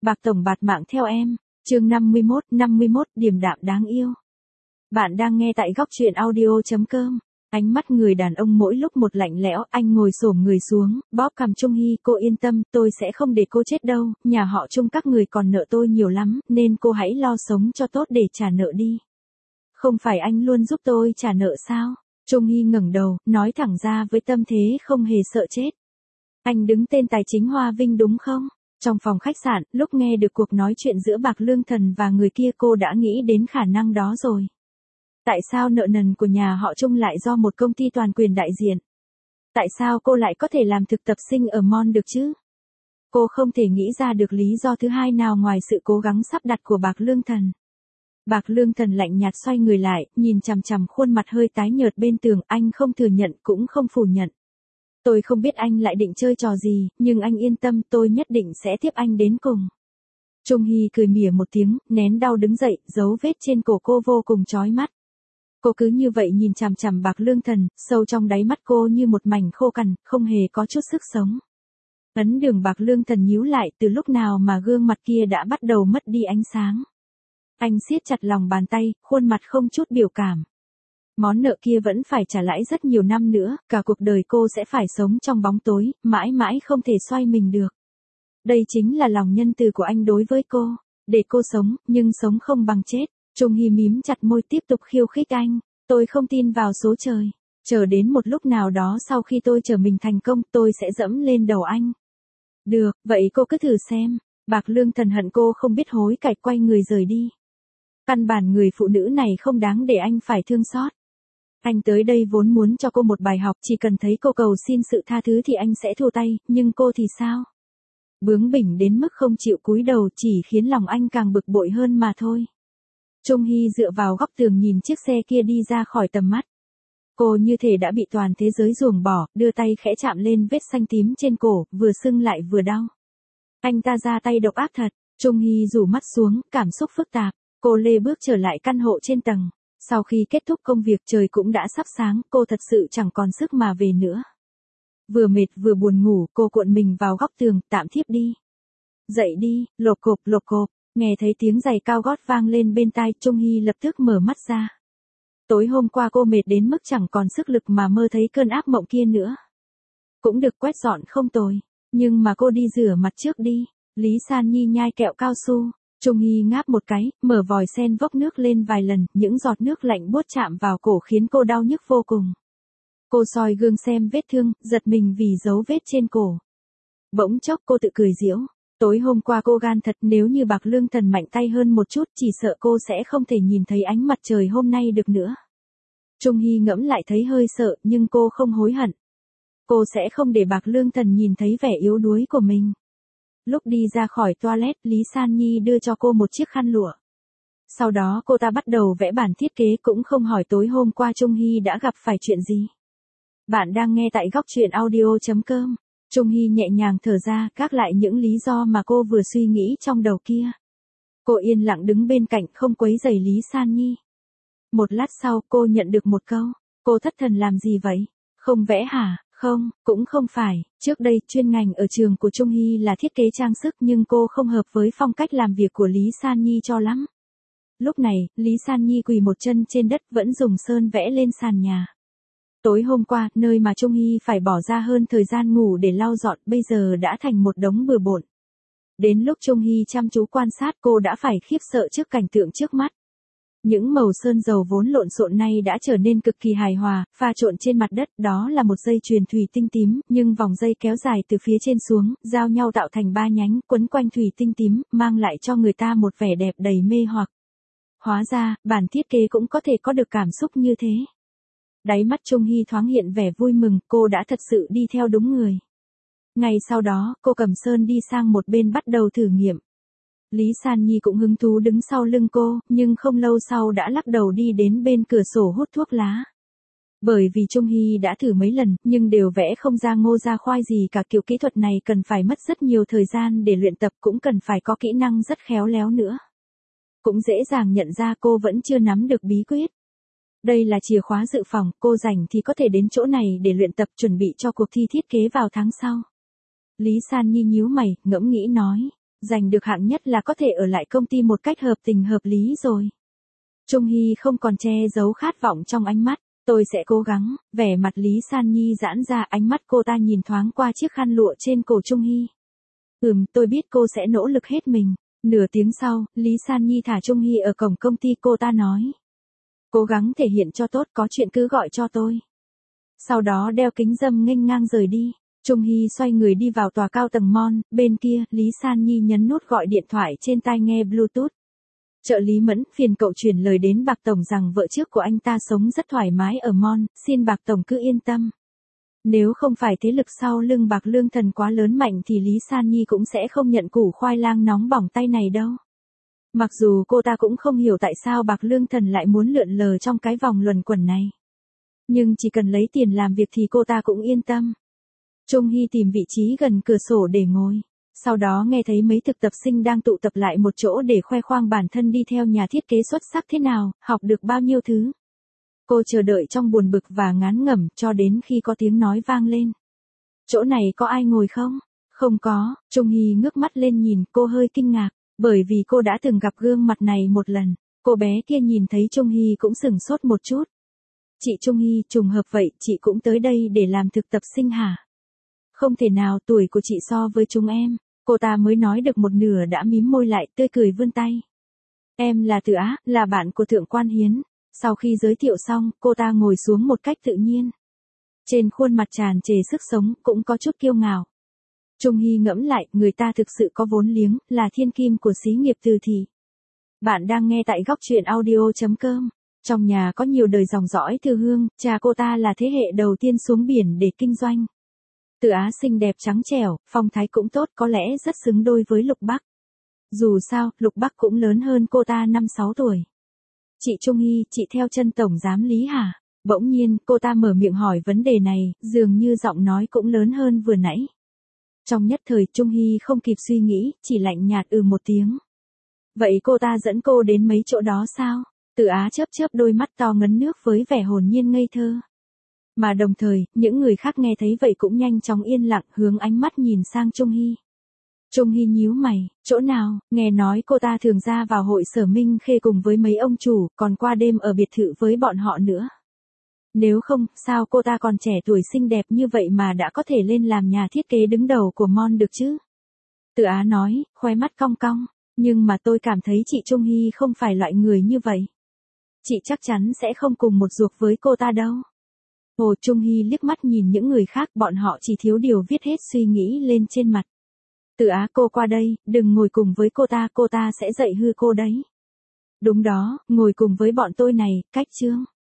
Bạc tổng bạt mạng theo em. Chương 51, điềm đạm đáng yêu. Bạn đang nghe tại góc truyện audio.com. Ánh mắt người đàn ông mỗi lúc một lạnh lẽo, anh ngồi xổm người xuống, bóp cằm Trung Hy, cô yên tâm, tôi sẽ không để cô chết đâu, nhà họ Trung các người còn nợ tôi nhiều lắm, nên cô hãy lo sống cho tốt để trả nợ đi. Không phải anh luôn giúp tôi trả nợ sao? Trung Hy ngẩng đầu, nói thẳng ra với tâm thế không hề sợ chết. Anh đứng tên tài chính Hoa Vinh đúng không? Trong phòng khách sạn, lúc nghe được cuộc nói chuyện giữa Bạc Lương Thần và người kia cô đã nghĩ đến khả năng đó rồi. Tại sao nợ nần của nhà họ Trung lại do một công ty toàn quyền đại diện? Tại sao cô lại có thể làm thực tập sinh ở Mon được chứ? Cô không thể nghĩ ra được lý do thứ hai nào ngoài sự cố gắng sắp đặt của Bạc Lương Thần. Bạc Lương Thần lạnh nhạt xoay người lại, nhìn chằm chằm khuôn mặt hơi tái nhợt bên tường, anh không thừa nhận cũng không phủ nhận. Tôi không biết anh lại định chơi trò gì, nhưng anh yên tâm, tôi nhất định sẽ tiếp anh đến cùng. Trung Hy cười mỉa một tiếng, nén đau đứng dậy, dấu vết trên cổ cô vô cùng chói mắt. Cô cứ như vậy nhìn chằm chằm Bạc Lương Thần, sâu trong đáy mắt cô như một mảnh khô cằn, không hề có chút sức sống. Ấn đường Bạc Lương Thần nhíu lại, từ lúc nào mà gương mặt kia đã bắt đầu mất đi ánh sáng. Anh siết chặt lòng bàn tay, khuôn mặt không chút biểu cảm. Món nợ kia vẫn phải trả lãi rất nhiều năm nữa, cả cuộc đời cô sẽ phải sống trong bóng tối, mãi mãi không thể xoay mình được. Đây chính là lòng nhân từ của anh đối với cô, để cô sống, nhưng sống không bằng chết. Trung Hy mím chặt môi tiếp tục khiêu khích anh, tôi không tin vào số trời. Chờ đến một lúc nào đó sau khi tôi trở mình thành công, tôi sẽ dẫm lên đầu anh. Được, vậy cô cứ thử xem. Bạc Lương Thần hận cô không biết hối cải, quay người rời đi. Căn bản người phụ nữ này không đáng để anh phải thương xót. Anh tới đây vốn muốn cho cô một bài học, chỉ cần thấy cô cầu xin sự tha thứ thì anh sẽ thua tay, nhưng cô thì sao? Bướng bỉnh đến mức không chịu cúi đầu chỉ khiến lòng anh càng bực bội hơn mà thôi. Trung Hy dựa vào góc tường nhìn chiếc xe kia đi ra khỏi tầm mắt. Cô như thể đã bị toàn thế giới ruồng bỏ, đưa tay khẽ chạm lên vết xanh tím trên cổ, vừa sưng lại vừa đau. Anh ta ra tay độc ác thật. Trung Hy rủ mắt xuống, cảm xúc phức tạp. Cô lê bước trở lại căn hộ trên tầng. Sau khi kết thúc công việc trời cũng đã sắp sáng, cô thật sự chẳng còn sức mà về nữa. Vừa mệt vừa buồn ngủ, cô cuộn mình vào góc tường, tạm thiếp đi. Dậy đi, lộp cộp, nghe thấy tiếng giày cao gót vang lên bên tai, Trung Hy lập tức mở mắt ra. Tối hôm qua cô mệt đến mức chẳng còn sức lực mà mơ thấy cơn ác mộng kia nữa. Cũng được quét dọn không tồi, nhưng mà cô đi rửa mặt trước đi. Lý San Nhi nhai kẹo cao su. Trung Hy ngáp một cái, mở vòi sen vốc nước lên vài lần, những giọt nước lạnh buốt chạm vào cổ khiến cô đau nhức vô cùng. Cô soi gương xem vết thương, giật mình vì dấu vết trên cổ. Bỗng chốc cô tự cười giễu. Tối hôm qua cô gan thật, nếu như Bạc Lương Thần mạnh tay hơn một chút chỉ sợ cô sẽ không thể nhìn thấy ánh mặt trời hôm nay được nữa. Trung Hy ngẫm lại thấy hơi sợ, nhưng cô không hối hận. Cô sẽ không để Bạc Lương Thần nhìn thấy vẻ yếu đuối của mình. Lúc đi ra khỏi toilet, Lý San Nhi đưa cho cô một chiếc khăn lụa. Sau đó cô ta bắt đầu vẽ bản thiết kế, cũng không hỏi tối hôm qua Trung Hy đã gặp phải chuyện gì. Bạn đang nghe tại góc truyện audio.com. Trung Hy nhẹ nhàng thở ra, gác lại những lý do mà cô vừa suy nghĩ trong đầu kia. Cô yên lặng đứng bên cạnh không quấy rầy Lý San Nhi. Một lát sau cô nhận được một câu. Cô thất thần làm gì vậy? Không vẽ hả? Không, cũng không phải. Trước đây chuyên ngành ở trường của Trung Hy là thiết kế trang sức, nhưng cô không hợp với phong cách làm việc của Lý San Nhi cho lắm. Lúc này, Lý San Nhi quỳ một chân trên đất vẫn dùng sơn vẽ lên sàn nhà. Tối hôm qua, nơi mà Trung Hy phải bỏ ra hơn thời gian ngủ để lau dọn bây giờ đã thành một đống bừa bộn. Đến lúc Trung Hy chăm chú quan sát cô đã phải khiếp sợ trước cảnh tượng trước mắt. Những màu sơn dầu vốn lộn xộn nay đã trở nên cực kỳ hài hòa, pha trộn trên mặt đất, đó là một dây chuyền thủy tinh tím, nhưng vòng dây kéo dài từ phía trên xuống, giao nhau tạo thành 3 nhánh, quấn quanh thủy tinh tím, mang lại cho người ta một vẻ đẹp đầy mê hoặc. Hóa ra, bản thiết kế cũng có thể có được cảm xúc như thế. Đáy mắt Trung Hy thoáng hiện vẻ vui mừng, cô đã thật sự đi theo đúng người. Ngay sau đó, cô cầm sơn đi sang một bên bắt đầu thử nghiệm. Lý San Nhi cũng hứng thú đứng sau lưng cô, nhưng không lâu sau đã lắc đầu đi đến bên cửa sổ hút thuốc lá. Bởi vì Trung Hy đã thử mấy lần, nhưng đều vẽ không ra ngô ra khoai gì cả, kiểu kỹ thuật này cần phải mất rất nhiều thời gian để luyện tập, cũng cần phải có kỹ năng rất khéo léo nữa. Cũng dễ dàng nhận ra cô vẫn chưa nắm được bí quyết. Đây là chìa khóa dự phòng, cô rảnh thì có thể đến chỗ này để luyện tập chuẩn bị cho cuộc thi thiết kế vào tháng sau. Lý San Nhi nhíu mày, ngẫm nghĩ nói. giành được hạng nhất là có thể ở lại công ty một cách hợp tình hợp lý rồi. Trung Hy không còn che giấu khát vọng trong ánh mắt. Tôi sẽ cố gắng, vẻ mặt Lý San Nhi giãn ra, ánh mắt cô ta nhìn thoáng qua chiếc khăn lụa trên cổ Trung Hy. Tôi biết cô sẽ nỗ lực hết mình. Nửa tiếng sau, Lý San Nhi thả Trung Hy ở cổng công ty, cô ta nói. Cố gắng thể hiện cho tốt, có chuyện cứ gọi cho tôi. Sau đó đeo kính râm nghênh ngang rời đi. Trung Hy xoay người đi vào tòa cao tầng mall, bên kia, Lý San Nhi nhấn nút gọi điện thoại trên tai nghe Bluetooth. Trợ lý Mẫn, phiền cậu chuyển lời đến Bạc Tổng rằng vợ trước của anh ta sống rất thoải mái ở mall, xin Bạc Tổng cứ yên tâm. Nếu không phải thế lực sau lưng Bạc Lương Thần quá lớn mạnh thì Lý San Nhi cũng sẽ không nhận củ khoai lang nóng bỏng tay này đâu. Mặc dù cô ta cũng không hiểu tại sao Bạc Lương Thần lại muốn lượn lờ trong cái vòng luẩn quẩn này. Nhưng chỉ cần lấy tiền làm việc thì cô ta cũng yên tâm. Trung Hy tìm vị trí gần cửa sổ để ngồi. Sau đó nghe thấy mấy thực tập sinh đang tụ tập lại một chỗ để khoe khoang bản thân đi theo nhà thiết kế xuất sắc thế nào, học được bao nhiêu thứ. Cô chờ đợi trong buồn bực và ngán ngẩm cho đến khi có tiếng nói vang lên. Chỗ này có ai ngồi không? Không có. Trung Hy ngước mắt lên nhìn, cô hơi kinh ngạc, bởi vì cô đã từng gặp gương mặt này một lần. Cô bé kia nhìn thấy Trung Hy cũng sửng sốt một chút. Chị Trung Hy, trùng hợp vậy, chị cũng tới đây để làm thực tập sinh hả? Không thể nào, tuổi của chị so với chúng em. Cô ta mới nói được một nửa đã mím môi lại, tươi cười vươn tay. Em là Từ Á, là bạn của Thượng quan Hiến. Sau khi giới thiệu xong, cô ta ngồi xuống một cách tự nhiên. Trên khuôn mặt tràn trề sức sống, cũng có chút kiêu ngạo. Trung Hy ngẫm lại, người ta thực sự có vốn liếng, là thiên kim của xí nghiệp Từ thị. Bạn đang nghe tại góc truyện audio.com. Trong nhà có nhiều đời dòng dõi Từ Hương, cha cô ta là thế hệ đầu tiên xuống biển để kinh doanh. Từ Á xinh đẹp trắng trẻo, phong thái cũng tốt, có lẽ rất xứng đôi với Lục Bắc. Dù sao, Lục Bắc cũng lớn hơn cô ta 5-6 tuổi. Chị Trung Hy, chị theo chân tổng giám Lý hả? Bỗng nhiên, cô ta mở miệng hỏi vấn đề này, dường như giọng nói cũng lớn hơn vừa nãy. Trong nhất thời, Trung Hy không kịp suy nghĩ, chỉ lạnh nhạt một tiếng. Vậy cô ta dẫn cô đến mấy chỗ đó sao? Từ Á chớp chớp đôi mắt to ngấn nước với vẻ hồn nhiên ngây thơ. Mà đồng thời, những người khác nghe thấy vậy cũng nhanh chóng yên lặng hướng ánh mắt nhìn sang Trung Hy. Trung Hy nhíu mày, chỗ nào, nghe nói cô ta thường ra vào hội Sở Minh Khê cùng với mấy ông chủ, còn qua đêm ở biệt thự với bọn họ nữa. Nếu không, sao cô ta còn trẻ tuổi xinh đẹp như vậy mà đã có thể lên làm nhà thiết kế đứng đầu của Mon được chứ? Từ Á nói, khóe mắt cong cong, nhưng mà tôi cảm thấy chị Trung Hy không phải loại người như vậy. Chị chắc chắn sẽ không cùng một ruột với cô ta đâu. Hồ Trung Hy liếc mắt nhìn những người khác, bọn họ chỉ thiếu điều viết hết suy nghĩ lên trên mặt. Từ Á, cô qua đây, đừng ngồi cùng với cô ta sẽ dạy hư cô đấy. Đúng đó, ngồi cùng với bọn tôi này, cách chương.